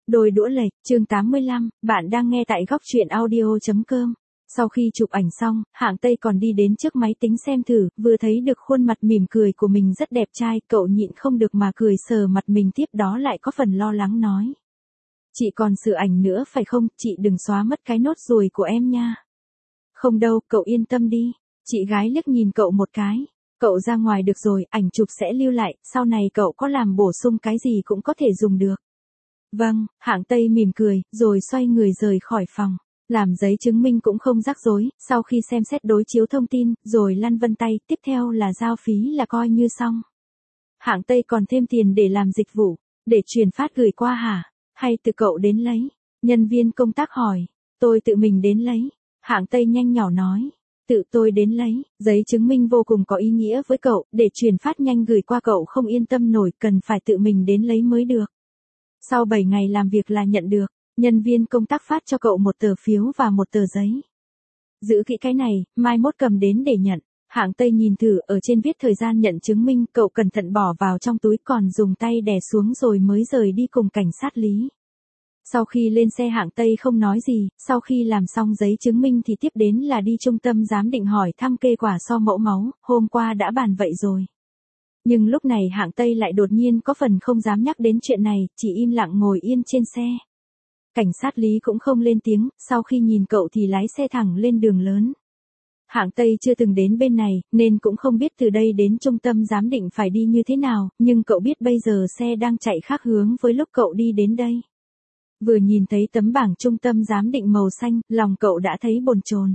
Đôi đũa lệch, chương 85, bạn đang nghe tại góc truyện audio.com. Sau khi chụp ảnh xong, Hạng Tây còn đi đến trước máy tính xem thử, vừa thấy được khuôn mặt mỉm cười của mình rất đẹp trai, cậu nhịn không được mà cười sờ mặt mình, tiếp đó lại có phần lo lắng nói. Chị còn sửa ảnh nữa phải không, chị đừng xóa mất cái nốt ruồi của em nha. Không đâu, cậu yên tâm đi. Chị gái liếc nhìn cậu một cái. Cậu ra ngoài được rồi, ảnh chụp sẽ lưu lại, sau này cậu có làm bổ sung cái gì cũng có thể dùng được. Vâng, Hạng Tây mỉm cười, rồi xoay người rời khỏi phòng. Làm giấy chứng minh cũng không rắc rối, sau khi xem xét đối chiếu thông tin, rồi lăn vân tay, tiếp theo là giao phí là coi như xong. Hạng Tây còn thêm tiền để làm dịch vụ, để chuyển phát gửi qua hả? Hay tự cậu đến lấy? Nhân viên công tác hỏi, tôi tự mình đến lấy. Hạng Tây nhanh nhỏ nói, tự tôi đến lấy, giấy chứng minh vô cùng có ý nghĩa với cậu, để chuyển phát nhanh gửi qua cậu không yên tâm nổi, cần phải tự mình đến lấy mới được. Sau 7 ngày làm việc là nhận được, nhân viên công tác phát cho cậu một tờ phiếu và một tờ giấy. Giữ kỹ cái này, mai mốt cầm đến để nhận. Hạng Tây nhìn thử, ở trên viết thời gian nhận chứng minh, cậu cẩn thận bỏ vào trong túi còn dùng tay đè xuống rồi mới rời đi cùng cảnh sát lý. Sau khi lên xe Hạng Tây không nói gì, sau khi làm xong giấy chứng minh thì tiếp đến là đi trung tâm giám định hỏi thăm kết quả so mẫu máu, hôm qua đã bàn vậy rồi. Nhưng lúc này Hạng Tây lại đột nhiên có phần không dám nhắc đến chuyện này, chỉ im lặng ngồi yên trên xe. Cảnh sát lý cũng không lên tiếng, sau khi nhìn cậu thì lái xe thẳng lên đường lớn. Hạng Tây chưa từng đến bên này, nên cũng không biết từ đây đến trung tâm giám định phải đi như thế nào, nhưng cậu biết bây giờ xe đang chạy khác hướng với lúc cậu đi đến đây. Vừa nhìn thấy tấm bảng trung tâm giám định màu xanh, lòng cậu đã thấy bồn chồn.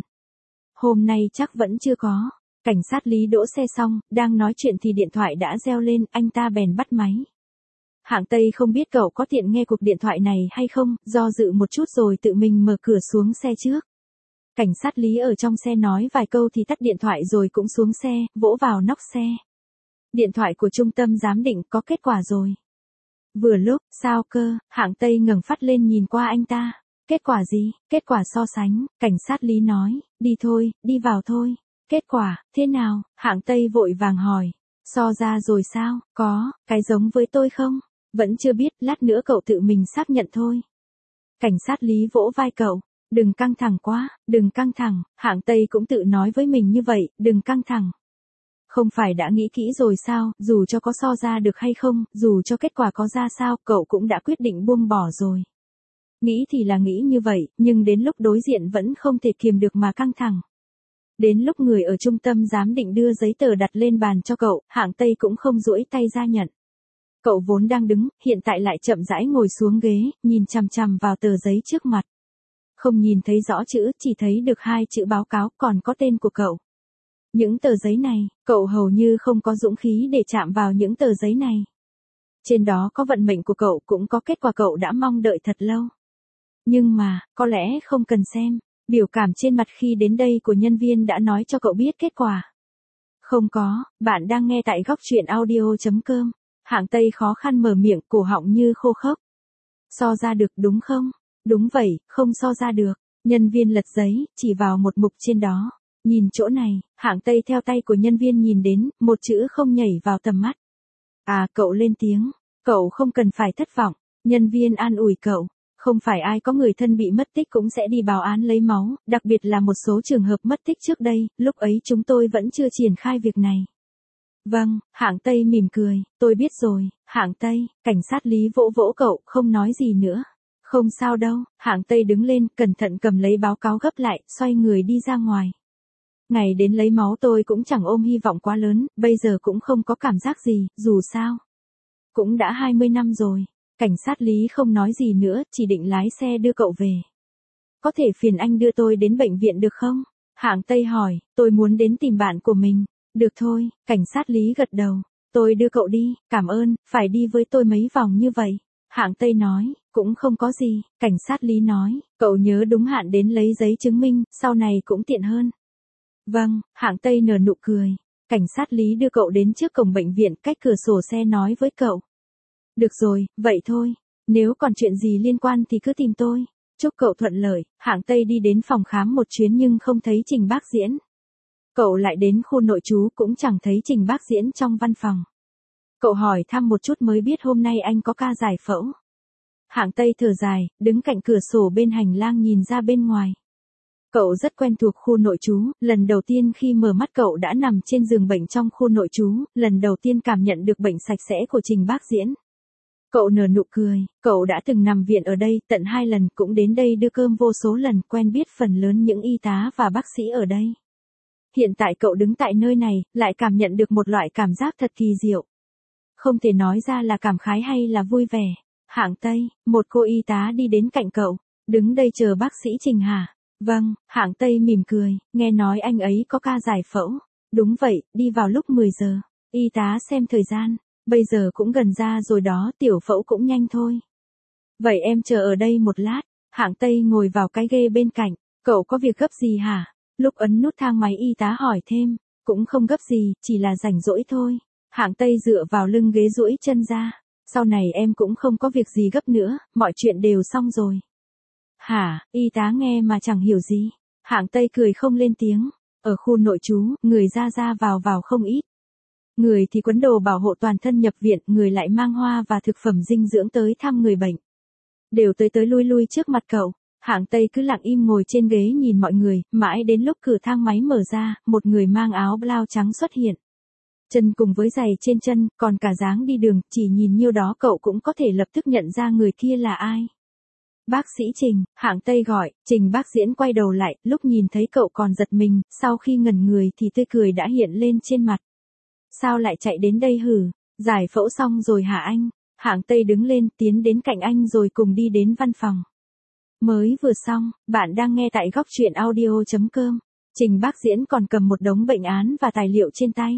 Hôm nay chắc vẫn chưa có. Cảnh sát lý đỗ xe xong, đang nói chuyện thì điện thoại đã reo lên, anh ta bèn bắt máy. Hạng Tây không biết cậu có tiện nghe cuộc điện thoại này hay không, do dự một chút rồi tự mình mở cửa xuống xe trước. Cảnh sát lý ở trong xe nói vài câu thì tắt điện thoại rồi cũng xuống xe, vỗ vào nóc xe. Điện thoại của trung tâm giám định có kết quả rồi. Vừa lúc, sao cơ, Hạng Tây ngẩng phát lên nhìn qua anh ta. Kết quả gì? Kết quả so sánh, cảnh sát lý nói, đi thôi, đi vào thôi. Kết quả, thế nào? Hạng Tây vội vàng hỏi. So ra rồi sao, có, cái giống với tôi không? Vẫn chưa biết, lát nữa cậu tự mình xác nhận thôi. Cảnh sát lý vỗ vai cậu. Đừng căng thẳng quá, đừng căng thẳng, Hạng Tây cũng tự nói với mình như vậy, đừng căng thẳng. Không phải đã nghĩ kỹ rồi sao, dù cho có so ra được hay không, dù cho kết quả có ra sao, cậu cũng đã quyết định buông bỏ rồi. Nghĩ thì là nghĩ như vậy, nhưng đến lúc đối diện vẫn không thể kiềm được mà căng thẳng. Đến lúc người ở trung tâm giám định đưa giấy tờ đặt lên bàn cho cậu, Hạng Tây cũng không duỗi tay ra nhận. Cậu vốn đang đứng, hiện tại lại chậm rãi ngồi xuống ghế, nhìn chằm chằm vào tờ giấy trước mặt. Không nhìn thấy rõ chữ, chỉ thấy được 2 chữ báo cáo, còn có tên của cậu. Những tờ giấy này, cậu hầu như không có dũng khí để chạm vào những tờ giấy này. Trên đó có vận mệnh của cậu, cũng có kết quả cậu đã mong đợi thật lâu. Nhưng mà, có lẽ không cần xem, biểu cảm trên mặt khi đến đây của nhân viên đã nói cho cậu biết kết quả. Không có, bạn đang nghe tại góc truyện audio.com. Hạng Tây khó khăn mở miệng, cổ họng như khô khốc. So ra được đúng không? Đúng vậy, không so ra được. Nhân viên lật giấy, chỉ vào một mục trên đó. Nhìn chỗ này, Hạng Tây theo tay của nhân viên nhìn đến, một chữ không nhảy vào tầm mắt. À, cậu lên tiếng. Cậu không cần phải thất vọng. Nhân viên an ủi cậu. Không phải ai có người thân bị mất tích cũng sẽ đi báo án lấy máu, đặc biệt là một số trường hợp mất tích trước đây, lúc ấy chúng tôi vẫn chưa triển khai việc này. Vâng, Hạng Tây mỉm cười, tôi biết rồi, Hạng Tây, cảnh sát lý vỗ vỗ cậu, không nói gì nữa. Không sao đâu, Hạng Tây đứng lên, cẩn thận cầm lấy báo cáo gấp lại, xoay người đi ra ngoài. Ngày đến lấy máu tôi cũng chẳng ôm hy vọng quá lớn, bây giờ cũng không có cảm giác gì, dù sao. Cũng đã 20 năm rồi. Cảnh sát lý không nói gì nữa, chỉ định lái xe đưa cậu về. Có thể phiền anh đưa tôi đến bệnh viện được không? Hạng Tây hỏi, tôi muốn đến tìm bạn của mình. Được thôi, cảnh sát lý gật đầu. Tôi đưa cậu đi, cảm ơn, phải đi với tôi mấy vòng như vậy. Hạng Tây nói, cũng không có gì, cảnh sát lý nói, cậu nhớ đúng hạn đến lấy giấy chứng minh, sau này cũng tiện hơn. Vâng, Hạng Tây nở nụ cười. Cảnh sát lý đưa cậu đến trước cổng bệnh viện, cách cửa sổ xe nói với cậu. Được rồi, vậy thôi. Nếu còn chuyện gì liên quan thì cứ tìm tôi. Chúc cậu thuận lợi. Hạng Tây đi đến phòng khám một chuyến nhưng không thấy Trình Bác Diễn. Cậu lại đến khu nội trú cũng chẳng thấy Trình Bác Diễn trong văn phòng. Cậu hỏi thăm một chút mới biết hôm nay anh có ca giải phẫu. Hạng Tây thở dài, đứng cạnh cửa sổ bên hành lang nhìn ra bên ngoài. Cậu rất quen thuộc khu nội trú, lần đầu tiên khi mở mắt cậu đã nằm trên giường bệnh trong khu nội trú, lần đầu tiên cảm nhận được bệnh sạch sẽ của Trình Bác Diễn. Cậu nở nụ cười, cậu đã từng nằm viện ở đây tận 2 lần, cũng đến đây đưa cơm vô số lần, quen biết phần lớn những y tá và bác sĩ ở đây. Hiện tại cậu đứng tại nơi này, lại cảm nhận được một loại cảm giác thật kỳ diệu. Không thể nói ra là cảm khái hay là vui vẻ. Hạng Tây, một cô y tá đi đến cạnh cậu, đứng đây chờ bác sĩ Trình hả? Vâng, Hạng Tây mỉm cười, nghe nói anh ấy có ca giải phẫu. Đúng vậy, đi vào lúc 10 giờ. Y tá xem thời gian, bây giờ cũng gần ra rồi đó, tiểu phẫu cũng nhanh thôi. Vậy em chờ ở đây một lát. Hạng Tây ngồi vào cái ghê bên cạnh, cậu có việc gấp gì hả? Lúc ấn nút thang máy y tá hỏi thêm, cũng không gấp gì, chỉ là rảnh rỗi thôi. Hạng Tây dựa vào lưng ghế duỗi chân ra, sau này em cũng không có việc gì gấp nữa, mọi chuyện đều xong rồi. Hả, y tá nghe mà chẳng hiểu gì. Hạng Tây cười không lên tiếng, ở khu nội trú, người ra ra vào vào không ít. Người thì quấn đồ bảo hộ toàn thân nhập viện, người lại mang hoa và thực phẩm dinh dưỡng tới thăm người bệnh. Đều tới tới lui lui trước mặt cậu. Hạng Tây cứ lặng im ngồi trên ghế nhìn mọi người, mãi đến lúc cửa thang máy mở ra, một người mang áo blau trắng xuất hiện. Chân cùng với giày trên chân, còn cả dáng đi đường, chỉ nhìn nhiêu đó cậu cũng có thể lập tức nhận ra người kia là ai. Bác sĩ Trình, Hạng Tây gọi, Trình Bác Diễn quay đầu lại, lúc nhìn thấy cậu còn giật mình, sau khi ngẩn người thì tươi cười đã hiện lên trên mặt. Sao lại chạy đến đây hử? Giải phẫu xong rồi hả anh? Hạng Tây đứng lên, tiến đến cạnh anh rồi cùng đi đến văn phòng. Mới vừa xong, bạn đang nghe tại góc truyện audio.com. Trình Bác Diễn còn cầm một đống bệnh án và tài liệu trên tay.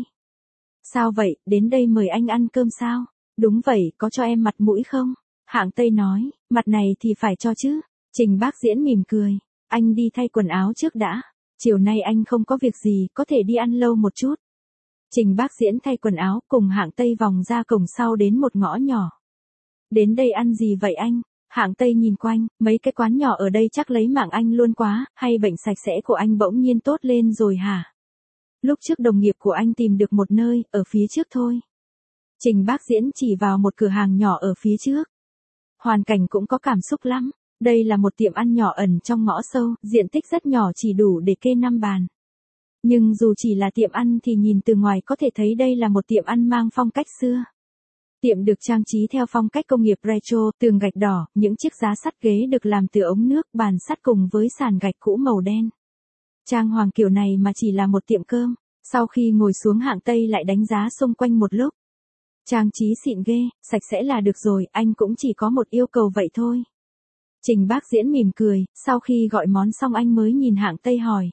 Sao vậy, đến đây mời anh ăn cơm sao? Đúng vậy, có cho em mặt mũi không? Hạng Tây nói, mặt này thì phải cho chứ. Trình Bác Diễn mỉm cười, anh đi thay quần áo trước đã. Chiều nay anh không có việc gì, có thể đi ăn lâu một chút. Trình Bác Diễn thay quần áo cùng Hạng Tây vòng ra cổng sau đến một ngõ nhỏ. Đến đây ăn gì vậy anh? Hạng Tây nhìn quanh, mấy cái quán nhỏ ở đây chắc lấy mạng anh luôn quá, hay bệnh sạch sẽ của anh bỗng nhiên tốt lên rồi hả? Lúc trước đồng nghiệp của anh tìm được một nơi, ở phía trước thôi. Trình Bác Diễn chỉ vào một cửa hàng nhỏ ở phía trước. Hoàn cảnh cũng có cảm xúc lắm. Đây là một tiệm ăn nhỏ ẩn trong ngõ sâu, diện tích rất nhỏ chỉ đủ để kê 5 bàn. Nhưng dù chỉ là tiệm ăn thì nhìn từ ngoài có thể thấy đây là một tiệm ăn mang phong cách xưa. Tiệm được trang trí theo phong cách công nghiệp retro, tường gạch đỏ, những chiếc giá sắt ghế được làm từ ống nước, bàn sắt cùng với sàn gạch cũ màu đen. Trang hoàng kiểu này mà chỉ là một tiệm cơm, sau khi ngồi xuống Hạng Tây lại đánh giá xung quanh một lúc. Trang trí xịn ghê, sạch sẽ là được rồi, anh cũng chỉ có một yêu cầu vậy thôi. Trình Bác Diễn mỉm cười, sau khi gọi món xong anh mới nhìn Hạng Tây hỏi.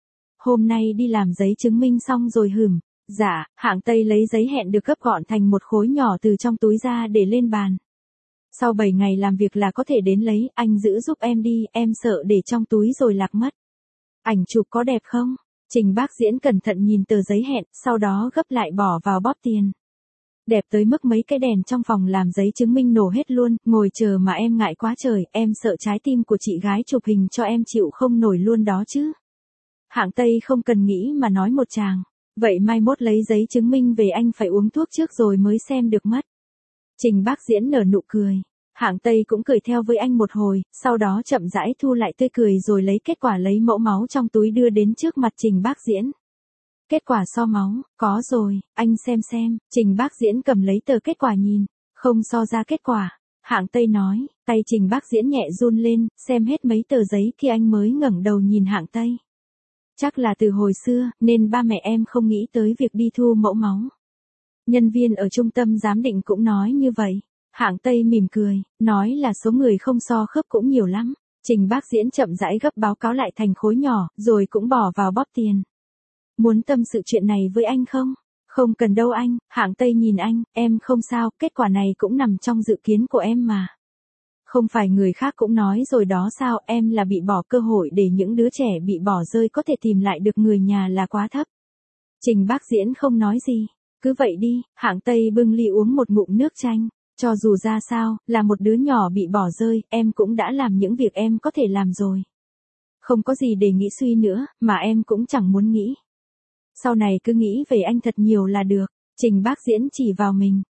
Hôm nay đi làm giấy chứng minh xong rồi hửm? Dạ, Hạng Tây lấy giấy hẹn được gấp gọn thành một khối nhỏ từ trong túi ra để lên bàn. Sau 7 ngày làm việc là có thể đến lấy, anh giữ giúp em đi, em sợ để trong túi rồi lạc mất. Ảnh chụp có đẹp không? Trình Bác Diễn cẩn thận nhìn tờ giấy hẹn, sau đó gấp lại bỏ vào bóp tiền. Đẹp tới mức mấy cái đèn trong phòng làm giấy chứng minh nổ hết luôn, ngồi chờ mà em ngại quá trời, em sợ trái tim của chị gái chụp hình cho em chịu không nổi luôn đó chứ. Hạng Tây không cần nghĩ mà nói một tràng. Vậy mai mốt lấy giấy chứng minh về anh phải uống thuốc trước rồi mới xem được mất. Trình Bác Diễn nở nụ cười. Hạng Tây cũng cười theo với anh một hồi, sau đó chậm rãi thu lại tươi cười rồi lấy kết quả lấy mẫu máu trong túi đưa đến trước mặt Trình Bác Diễn. Kết quả so máu, có rồi, anh xem. Trình Bác Diễn cầm lấy tờ kết quả nhìn, không so ra kết quả. Hạng Tây nói, tay Trình Bác Diễn nhẹ run lên, xem hết mấy tờ giấy thì anh mới ngẩng đầu nhìn Hạng Tây. Chắc là từ hồi xưa, nên ba mẹ em không nghĩ tới việc đi thu mẫu máu. Nhân viên ở trung tâm giám định cũng nói như vậy. Hạng Tây mỉm cười, nói là số người không so khớp cũng nhiều lắm. Trình Bác Diễn chậm rãi gấp báo cáo lại thành khối nhỏ, rồi cũng bỏ vào bóp tiền. Muốn tâm sự chuyện này với anh không? Không cần đâu anh. Hạng Tây nhìn anh, em không sao, kết quả này cũng nằm trong dự kiến của em mà. Không phải người khác cũng nói rồi đó sao, em là bị bỏ cơ hội để những đứa trẻ bị bỏ rơi có thể tìm lại được người nhà là quá thấp. Trình Bác Diễn không nói gì. Cứ vậy đi. Hạng Tây bưng ly uống một ngụm nước chanh. Cho dù ra sao, là một đứa nhỏ bị bỏ rơi, em cũng đã làm những việc em có thể làm rồi. Không có gì để nghĩ suy nữa, mà em cũng chẳng muốn nghĩ. Sau này cứ nghĩ về anh thật nhiều là được. Trình Bác Diễn chỉ vào mình.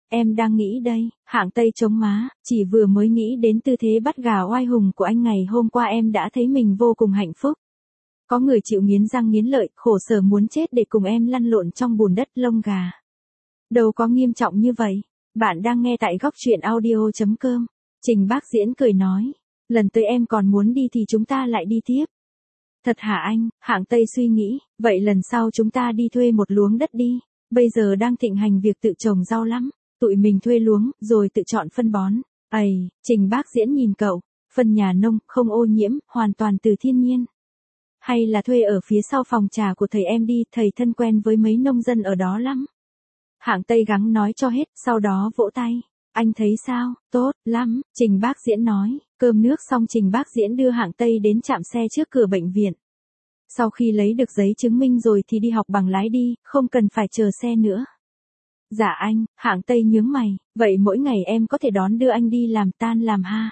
Em đang nghĩ đây, hạng Tây chống má, chỉ vừa mới nghĩ đến tư thế bắt gà oai hùng của anh ngày hôm qua em đã thấy mình vô cùng hạnh phúc. Có người chịu nghiến răng nghiến lợi, khổ sở muốn chết để cùng em lăn lộn trong bùn đất lông gà. Đâu có nghiêm trọng như vậy. Bạn đang nghe tại góc truyện audio.com. Trình Bác Diễn cười nói. Lần tới em còn muốn đi thì chúng ta lại đi tiếp. Thật hả anh? Hạng Tây suy nghĩ. Vậy lần sau chúng ta đi thuê một luống đất đi. Bây giờ đang thịnh hành việc tự trồng rau lắm. Tụi mình thuê luống, rồi tự chọn phân bón. Ây, Trình Bác Diễn nhìn cậu. Phân nhà nông, không ô nhiễm, hoàn toàn từ thiên nhiên. Hay là thuê ở phía sau phòng trà của thầy em đi, thầy thân quen với mấy nông dân ở đó lắm. Hạng Tây gắng nói cho hết, sau đó vỗ tay. Anh thấy sao? Tốt lắm, Trình Bác Diễn nói. Cơm nước xong Trình Bác Diễn đưa Hạng Tây đến trạm xe trước cửa bệnh viện. Sau khi lấy được giấy chứng minh rồi thì đi học bằng lái đi, không cần phải chờ xe nữa. Dạ anh, Hạng Tây nhướng mày, vậy mỗi ngày em có thể đón đưa anh đi làm tan làm ha?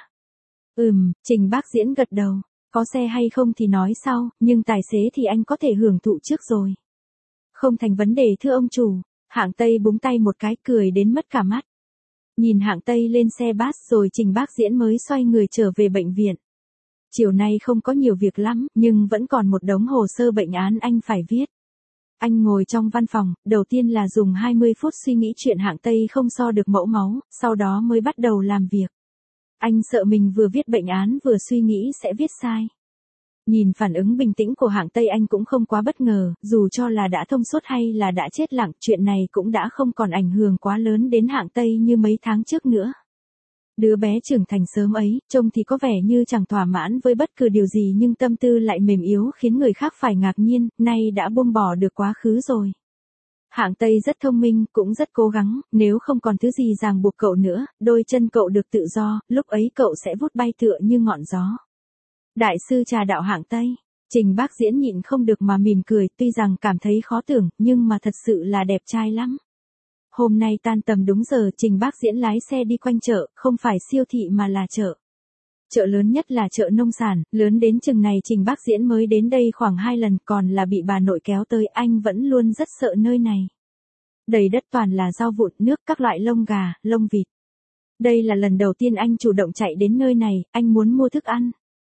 Trình Bác Diễn gật đầu. Có xe hay không thì nói sau, nhưng tài xế thì anh có thể hưởng thụ trước rồi. Không thành vấn đề thưa ông chủ. Hạng Tây búng tay một cái cười đến mất cả mắt. Nhìn Hạng Tây lên xe bus rồi Trình Bác Diễn mới xoay người trở về bệnh viện. Chiều nay không có nhiều việc lắm, nhưng vẫn còn một đống hồ sơ bệnh án anh phải viết. Anh ngồi trong văn phòng, đầu tiên là dùng 20 phút suy nghĩ chuyện Hạng Tây không so được mẫu máu, sau đó mới bắt đầu làm việc. Anh sợ mình vừa viết bệnh án vừa suy nghĩ sẽ viết sai. Nhìn phản ứng bình tĩnh của Hạng Tây anh cũng không quá bất ngờ, dù cho là đã thông suốt hay là đã chết lặng, chuyện này cũng đã không còn ảnh hưởng quá lớn đến Hạng Tây như mấy tháng trước nữa. Đứa bé trưởng thành sớm ấy, trông thì có vẻ như chẳng thỏa mãn với bất cứ điều gì nhưng tâm tư lại mềm yếu khiến người khác phải ngạc nhiên, nay đã buông bỏ được quá khứ rồi. Hạng Tây rất thông minh, cũng rất cố gắng, nếu không còn thứ gì ràng buộc cậu nữa, đôi chân cậu được tự do, lúc ấy cậu sẽ vút bay tựa như ngọn gió. Đại sư trà đạo Hạng Tây. Trình Bác Diễn nhịn không được mà mỉm cười, tuy rằng cảm thấy khó tưởng, nhưng mà thật sự là đẹp trai lắm. Hôm nay tan tầm đúng giờ, Trình Bác Diễn lái xe đi quanh chợ, không phải siêu thị mà là chợ. Chợ lớn nhất là chợ nông sản, lớn đến chừng này Trình Bác Diễn mới đến đây khoảng 2 lần, còn là bị bà nội kéo tới, anh vẫn luôn rất sợ nơi này. Đầy đất toàn là rau vụn, nước, các loại lông gà, lông vịt. Đây là lần đầu tiên anh chủ động chạy đến nơi này, anh muốn mua thức ăn.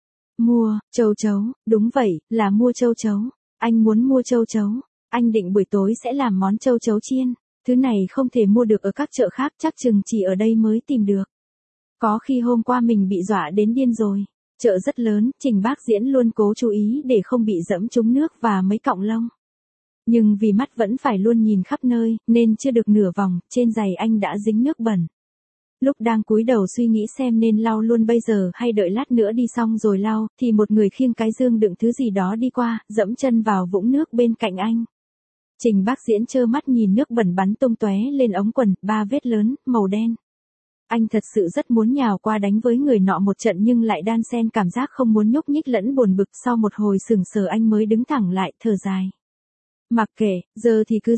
Mua, châu chấu, đúng vậy, là mua châu chấu. Anh muốn mua châu chấu. Anh định buổi tối sẽ làm món châu chấu chiên. Thứ này không thể mua được ở các chợ khác, chắc chừng chỉ ở đây mới tìm được. Có khi hôm qua mình bị dọa đến điên rồi. Chợ rất lớn, Trình Bác Diễn luôn cố chú ý để không bị dẫm trúng nước và mấy cọng lông. Nhưng vì mắt vẫn phải luôn nhìn khắp nơi, nên chưa được nửa vòng, trên giày anh đã dính nước bẩn. Lúc đang cúi đầu suy nghĩ xem nên lau luôn bây giờ hay đợi lát nữa đi xong rồi lau, thì một người khiêng cái dương đựng thứ gì đó đi qua, dẫm chân vào vũng nước bên cạnh anh. Trình Bác Diễn trơ mắt nhìn nước bẩn bắn tung tóe lên ống quần, 3 vết lớn, màu đen. Anh thật sự rất muốn nhào qua đánh với người nọ một trận nhưng lại đan xen cảm giác không muốn nhúc nhích lẫn buồn bực, sau một hồi sững sờ anh mới đứng thẳng lại, thở dài. Mặc kệ, giờ thì cứ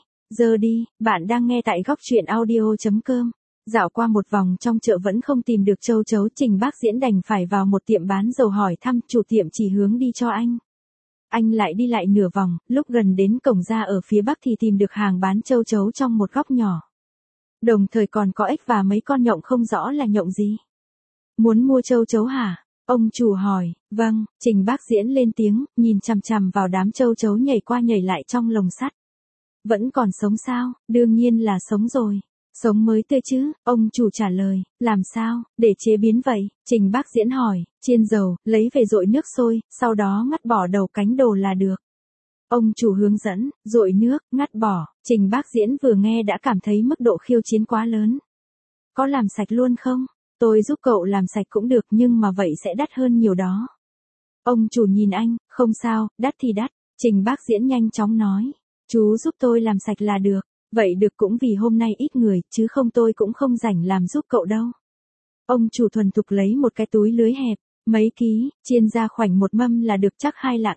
dơ đi, bạn đang nghe tại góc truyện audio.com. Dạo qua một vòng trong chợ vẫn không tìm được châu chấu, Trình Bác Diễn đành phải vào một tiệm bán dầu hỏi thăm, chủ tiệm chỉ hướng đi cho anh. Anh lại đi lại nửa vòng, lúc gần đến cổng ra ở phía bắc thì tìm được hàng bán châu chấu trong một góc nhỏ. Đồng thời còn có ếch và mấy con nhộng không rõ là nhộng gì. Muốn mua châu chấu hả? Ông chủ hỏi. Vâng, Trình Bác Diễn lên tiếng, nhìn chằm chằm vào đám châu chấu nhảy qua nhảy lại trong lồng sắt. Vẫn còn sống sao? Đương nhiên là sống rồi. Sống mới tươi chứ, ông chủ trả lời. Làm sao, để chế biến vậy? Trình Bác Diễn hỏi. Chiên dầu, lấy về dội nước sôi, sau đó ngắt bỏ đầu cánh đồ là được. Ông chủ hướng dẫn, dội nước, ngắt bỏ. Trình Bác Diễn vừa nghe đã cảm thấy mức độ khiêu chiến quá lớn. Có làm sạch luôn không? Tôi giúp cậu làm sạch cũng được nhưng mà vậy sẽ đắt hơn nhiều đó. Ông chủ nhìn anh, không sao, đắt thì đắt. Trình Bác Diễn nhanh chóng nói. Chú giúp tôi làm sạch là được. Vậy được, cũng vì hôm nay ít người, chứ không tôi cũng không rảnh làm giúp cậu đâu. Ông chủ thuần thục lấy một cái túi lưới hẹp, mấy ký, chiên ra khoảnh một mâm là được chắc 2,5 lạng.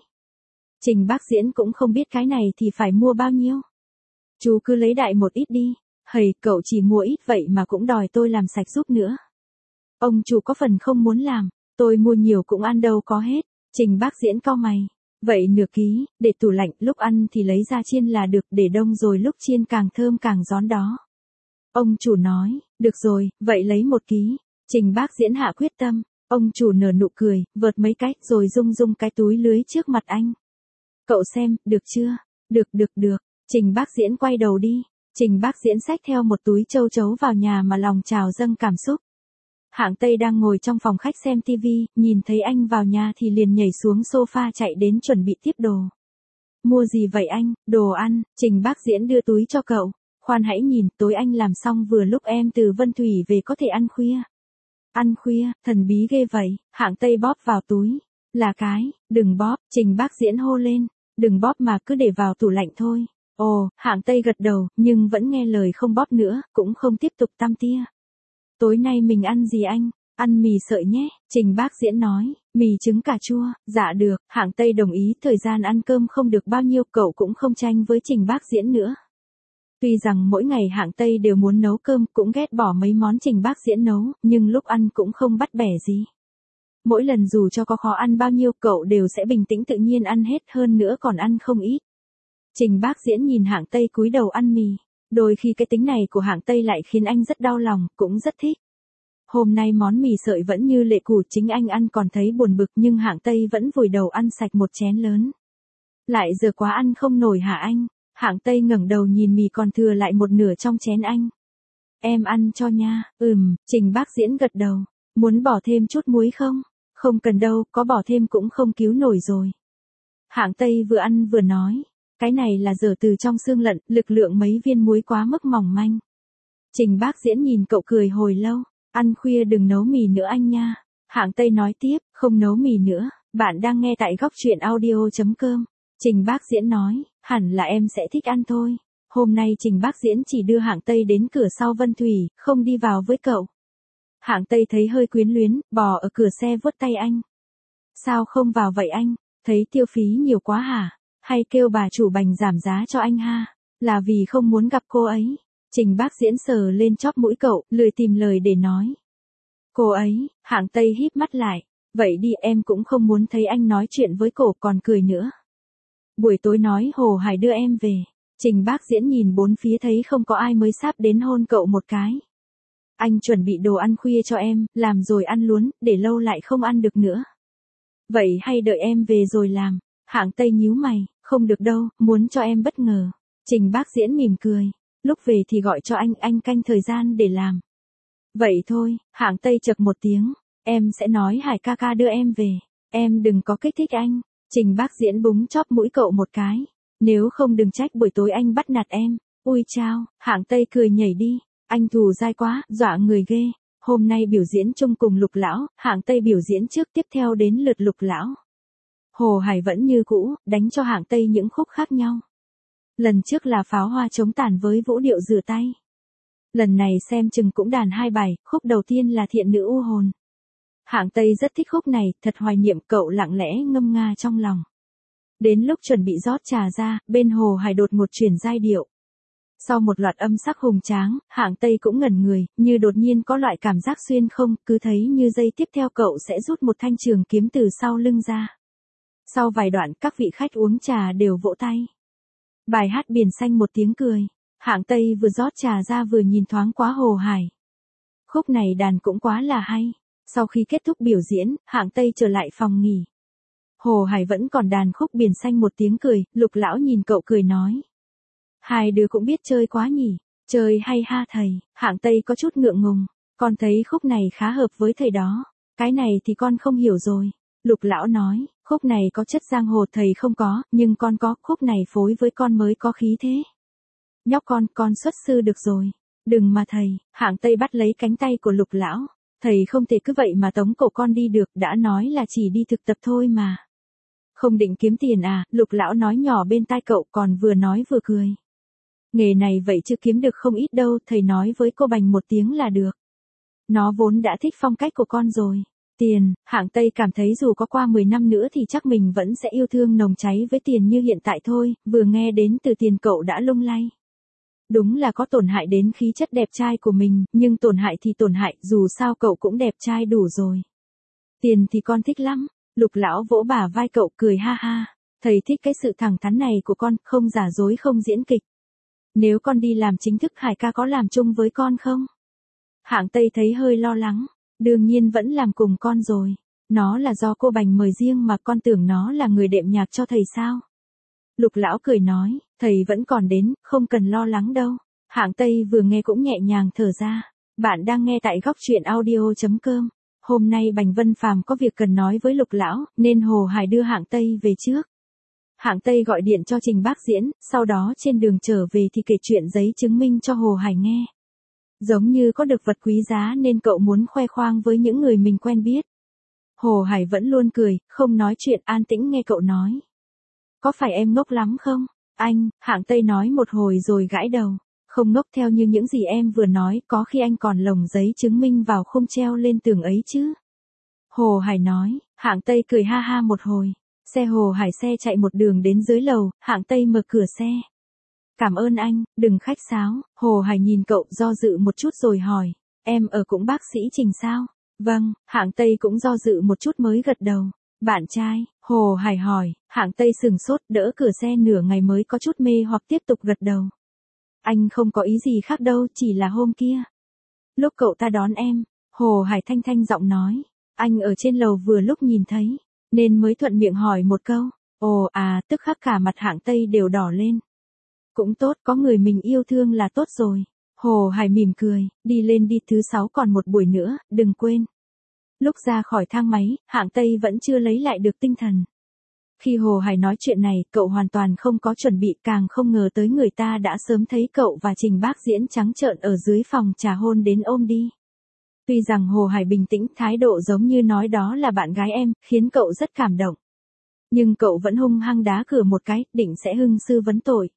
Trình Bác Diễn cũng không biết cái này thì phải mua bao nhiêu. Chú cứ lấy đại một ít đi. Hầy, cậu chỉ mua ít vậy mà cũng đòi tôi làm sạch giúp nữa. Ông chủ có phần không muốn làm, tôi mua nhiều cũng ăn đâu có hết. Trình Bác Diễn cau mày. Vậy nửa ký, để tủ lạnh, lúc ăn thì lấy ra chiên là được, để đông rồi lúc chiên càng thơm càng giòn đó. Ông chủ nói, được rồi, vậy lấy 1 ký. Trình Bác Diễn hạ quyết tâm. Ông chủ nở nụ cười, vợt mấy cái, rồi rung rung cái túi lưới trước mặt anh. Cậu xem, được chưa? Được. Trình Bác Diễn quay đầu đi. Trình Bác Diễn xách theo một túi châu chấu vào nhà mà lòng trào dâng cảm xúc. Hạng Tây đang ngồi trong phòng khách xem tivi, nhìn thấy anh vào nhà thì liền nhảy xuống sofa chạy đến chuẩn bị tiếp đồ. Mua gì vậy anh? Đồ ăn. Trình Bác Diễn đưa túi cho cậu. Khoan hãy nhìn, tối anh làm xong vừa lúc em từ Vân Thủy về có thể ăn khuya. Ăn khuya, thần bí ghê vậy. Hạng Tây bóp vào túi. Là cái, đừng bóp. Trình Bác Diễn hô lên. Đừng bóp mà cứ để vào tủ lạnh thôi. Ồ, Hạng Tây gật đầu, nhưng vẫn nghe lời không bóp nữa, cũng không tiếp tục tăm tia. Tối nay mình ăn gì anh? Ăn mì sợi nhé, Trình Bác Diễn nói. Mì trứng cà chua. Dạ được. Hạng Tây đồng ý. Thời gian ăn cơm không được bao nhiêu, cậu cũng không tranh với Trình Bác Diễn nữa. Tuy rằng mỗi ngày Hạng Tây đều muốn nấu cơm, cũng ghét bỏ mấy món Trình Bác Diễn nấu, nhưng lúc ăn cũng không bắt bẻ gì. Mỗi lần dù cho có khó ăn bao nhiêu, cậu đều sẽ bình tĩnh tự nhiên ăn hết, hơn nữa còn ăn không ít. Trình Bác Diễn nhìn Hạng Tây cúi đầu ăn mì. Đôi khi cái tính này của Hạng Tây lại khiến anh rất đau lòng, cũng rất thích. Hôm nay món mì sợi vẫn như lệ cũ, chính anh ăn còn thấy buồn bực, nhưng Hạng Tây vẫn vùi đầu ăn sạch một chén lớn. Lại giờ quá ăn không nổi hả anh? Hạng Tây ngẩng đầu nhìn mì còn thừa lại một nửa trong chén anh. Em ăn cho nha. Trình Bác Diễn gật đầu. Muốn bỏ thêm chút muối không? Không cần đâu, có bỏ thêm cũng không cứu nổi rồi. Hạng Tây vừa ăn vừa nói. Cái này là dở từ trong xương lận, lực lượng mấy viên muối quá mức mỏng manh. Trình Bác Diễn nhìn cậu cười hồi lâu. Ăn khuya đừng nấu mì nữa anh nha. Hạng Tây nói tiếp, không nấu mì nữa. Bạn đang nghe tại góc truyện audio.com. Trình Bác Diễn nói, hẳn là em sẽ thích ăn thôi. Hôm nay Trình Bác Diễn chỉ đưa Hạng Tây đến cửa sau Vân Thủy, không đi vào với cậu. Hạng Tây thấy hơi quyến luyến, bò ở cửa xe vuốt tay anh. Sao không vào vậy anh? Thấy tiêu phí nhiều quá hả? Hay kêu bà chủ bành giảm giá cho anh ha? Là vì không muốn gặp cô ấy. Trình Bác Diễn sờ lên chóp mũi cậu, lười tìm lời để nói. Cô ấy. Hạng Tây híp mắt lại. Vậy đi, em cũng không muốn thấy anh nói chuyện với cổ còn cười nữa. Buổi tối nói Hồ Hải đưa em về. Trình Bác Diễn nhìn bốn phía thấy không có ai mới sắp đến hôn cậu một cái. Anh chuẩn bị đồ ăn khuya cho em, làm rồi ăn luôn, để lâu lại không ăn được nữa. Vậy hay đợi em về rồi làm. Hạng Tây nhíu mày, không được đâu, muốn cho em bất ngờ. Trình Bác Diễn mỉm cười. Lúc về thì gọi cho anh canh thời gian để làm. Vậy thôi. Hạng Tây chậc một tiếng. Em sẽ nói Hải ca ca đưa em về. Em đừng có kích thích anh. Trình Bác Diễn búng chóp mũi cậu một cái. Nếu không đừng trách buổi tối anh bắt nạt em. Ui chao. Hạng Tây cười nhảy đi. Anh thù dai quá, dọa người ghê. Hôm nay biểu diễn chung cùng Lục Lão, Hạng Tây biểu diễn trước, tiếp theo đến lượt Lục Lão. Hồ Hải vẫn như cũ, đánh cho Hạng Tây những khúc khác nhau. Lần trước là pháo hoa chống tàn với vũ điệu rửa tay. Lần này xem chừng cũng đàn 2 bài, khúc đầu tiên là Thiện Nữ U Hồn. Hạng Tây rất thích khúc này, thật hoài niệm, cậu lặng lẽ ngâm nga trong lòng. Đến lúc chuẩn bị rót trà ra, bên Hồ Hải đột ngột chuyển giai điệu. Sau một loạt âm sắc hùng tráng, Hạng Tây cũng ngẩn người, như đột nhiên có loại cảm giác xuyên không, cứ thấy như giây tiếp theo cậu sẽ rút một thanh trường kiếm từ sau lưng ra. Sau vài đoạn, các vị khách uống trà đều vỗ tay. Bài hát Biển Xanh một tiếng cười. Hạng Tây vừa rót trà ra vừa nhìn thoáng qua Hồ Hải. Khúc này đàn cũng quá là hay. Sau khi kết thúc biểu diễn, Hạng Tây trở lại phòng nghỉ. Hồ Hải vẫn còn đàn khúc Biển Xanh một tiếng cười, Lục Lão nhìn cậu cười nói. Hai đứa cũng biết chơi quá nhỉ, chơi hay ha thầy. Hạng Tây có chút ngượng ngùng, con thấy khúc này khá hợp với thầy đó. Cái này thì con không hiểu rồi. Lục Lão nói, khúc này có chất giang hồ thầy không có, nhưng con có, khúc này phối với con mới có khí thế. Nhóc con xuất sư được rồi. Đừng mà thầy. Hạng Tây bắt lấy cánh tay của Lục Lão. Thầy không thể cứ vậy mà tống cổ con đi được, đã nói là chỉ đi thực tập thôi mà. Không định kiếm tiền à? Lục Lão nói nhỏ bên tai cậu, còn vừa nói vừa cười. Nghề này vậy chứ kiếm được không ít đâu, thầy nói với cô Bành một tiếng là được. Nó vốn đã thích phong cách của con rồi. Tiền. Hạng Tây cảm thấy dù có qua 10 năm nữa thì chắc mình vẫn sẽ yêu thương nồng cháy với tiền như hiện tại thôi, vừa nghe đến từ tiền cậu đã lung lay. Đúng là có tổn hại đến khí chất đẹp trai của mình, nhưng tổn hại thì tổn hại, dù sao cậu cũng đẹp trai đủ rồi. Tiền thì con thích lắm. Lục Lão vỗ bả vai cậu cười ha ha. Thầy thích cái sự thẳng thắn này của con, không giả dối không diễn kịch. Nếu con đi làm chính thức Hải ca có làm chung với con không? Hạng Tây thấy hơi lo lắng. Đương nhiên vẫn làm cùng con rồi. Nó là do cô Bành mời riêng mà con tưởng nó là người đệm nhạc cho thầy sao? Lục lão cười nói, thầy vẫn còn đến, không cần lo lắng đâu. Hạng Tây vừa nghe cũng nhẹ nhàng thở ra. Bạn đang nghe tại góc truyện audio.com. Hôm nay Bành Vân Phàm có việc cần nói với Lục lão, nên Hồ Hải đưa Hạng Tây về trước. Hạng Tây gọi điện cho Trình Bác Diễn, sau đó trên đường trở về thì kể chuyện giấy chứng minh cho Hồ Hải nghe. Giống như có được vật quý giá nên cậu muốn khoe khoang với những người mình quen biết. Hồ Hải vẫn luôn cười, không nói chuyện, an tĩnh nghe cậu nói. Có phải em ngốc lắm không? Anh, Hạng Tây nói một hồi rồi gãi đầu. Không ngốc theo như những gì em vừa nói, có khi anh còn lồng giấy chứng minh vào khung treo lên tường ấy chứ. Hồ Hải nói, Hạng Tây cười ha ha một hồi. Xe Hồ Hải xe chạy một đường đến dưới lầu, Hạng Tây mở cửa xe. Cảm ơn anh, đừng khách sáo. Hồ Hải nhìn cậu do dự một chút rồi hỏi, em ở cũng bác sĩ Trình sao? Vâng, Hạng Tây cũng do dự một chút mới gật đầu. Bạn trai, Hồ Hải hỏi, Hạng Tây sừng sốt đỡ cửa xe nửa ngày mới có chút mê hoặc tiếp tục gật đầu. Anh không có ý gì khác đâu, chỉ là hôm kia. Lúc cậu ta đón em, Hồ Hải thanh thanh giọng nói, anh ở trên lầu vừa lúc nhìn thấy, nên mới thuận miệng hỏi một câu. Ồ à, tức khắc cả mặt Hạng Tây đều đỏ lên. Cũng tốt, có người mình yêu thương là tốt rồi. Hồ Hải mỉm cười, đi lên đi, thứ 6 còn một buổi nữa, đừng quên. Lúc ra khỏi thang máy, Hạng Tây vẫn chưa lấy lại được tinh thần. Khi Hồ Hải nói chuyện này, cậu hoàn toàn không có chuẩn bị, càng không ngờ tới người ta đã sớm thấy cậu và Trình Bác Diễn trắng trợn ở dưới phòng trà hôn đến ôm đi. Tuy rằng Hồ Hải bình tĩnh, thái độ giống như nói đó là bạn gái em, khiến cậu rất cảm động. Nhưng cậu vẫn hung hăng đá cửa một cái, định sẽ hưng sư vấn tội.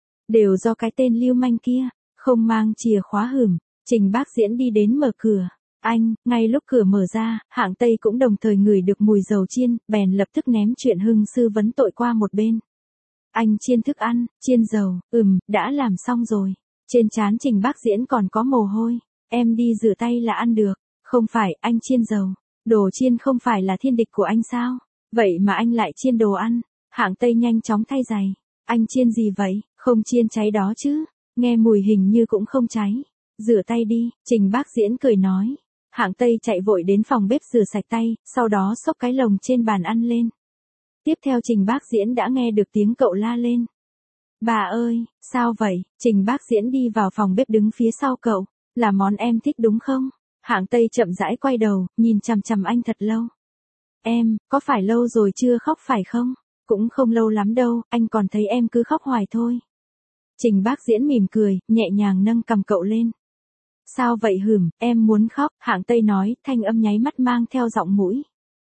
Đều do cái tên lưu manh kia, không mang chìa khóa hửm. Trình Bác Diễn đi đến mở cửa. Anh, ngay lúc cửa mở ra, Hạng Tây cũng đồng thời ngửi được mùi dầu chiên, bèn lập tức ném chuyện hưng sư vấn tội qua một bên. Anh chiên thức ăn, chiên dầu, đã làm xong rồi. Trên trán Trình Bác Diễn còn có mồ hôi. Em đi rửa tay là ăn được. Không phải, anh chiên dầu. Đồ chiên không phải là thiên địch của anh sao? Vậy mà anh lại chiên đồ ăn. Hạng Tây nhanh chóng thay giày. Anh chiên gì vậy? Không chiên cháy đó chứ? Nghe mùi hình như cũng không cháy. Rửa tay đi, Trình Bác Diễn cười nói. Hạng Tây chạy vội đến phòng bếp rửa sạch tay, sau đó xốc cái lồng trên bàn ăn lên. Tiếp theo Trình Bác Diễn đã nghe được tiếng cậu la lên. Bà ơi, sao vậy? Trình Bác Diễn đi vào phòng bếp đứng phía sau cậu. Là món em thích đúng không? Hạng Tây chậm rãi quay đầu, nhìn chằm chằm anh thật lâu. Em, có phải lâu rồi chưa khóc phải không? Cũng không lâu lắm đâu, anh còn thấy em cứ khóc hoài thôi. Trình Bác Diễn mỉm cười, nhẹ nhàng nâng cầm cậu lên. Sao vậy em muốn khóc, Hạng Tây nói, thanh âm nháy mắt mang theo giọng mũi.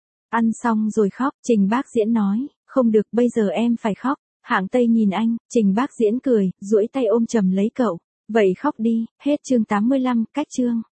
Ăn xong rồi khóc, Trình Bác Diễn nói, không được, bây giờ em phải khóc. Hạng Tây nhìn anh, Trình Bác Diễn cười, duỗi tay ôm chầm lấy cậu. Vậy khóc đi, hết chương 85, cách chương.